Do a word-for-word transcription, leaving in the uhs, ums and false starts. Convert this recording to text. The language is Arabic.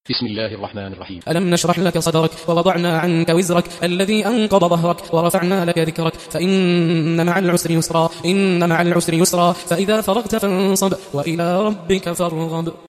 بسم الله الرحمن الرحيم. ألم نشرح لك صدرك ووضعنا عنك وزرك الذي أنقض ظهرك ورفعنا لك ذكرك فإن مع العسر يسرا إن مع العسر يسرا فإذا فرغت فانصب وإلى ربك فارغب.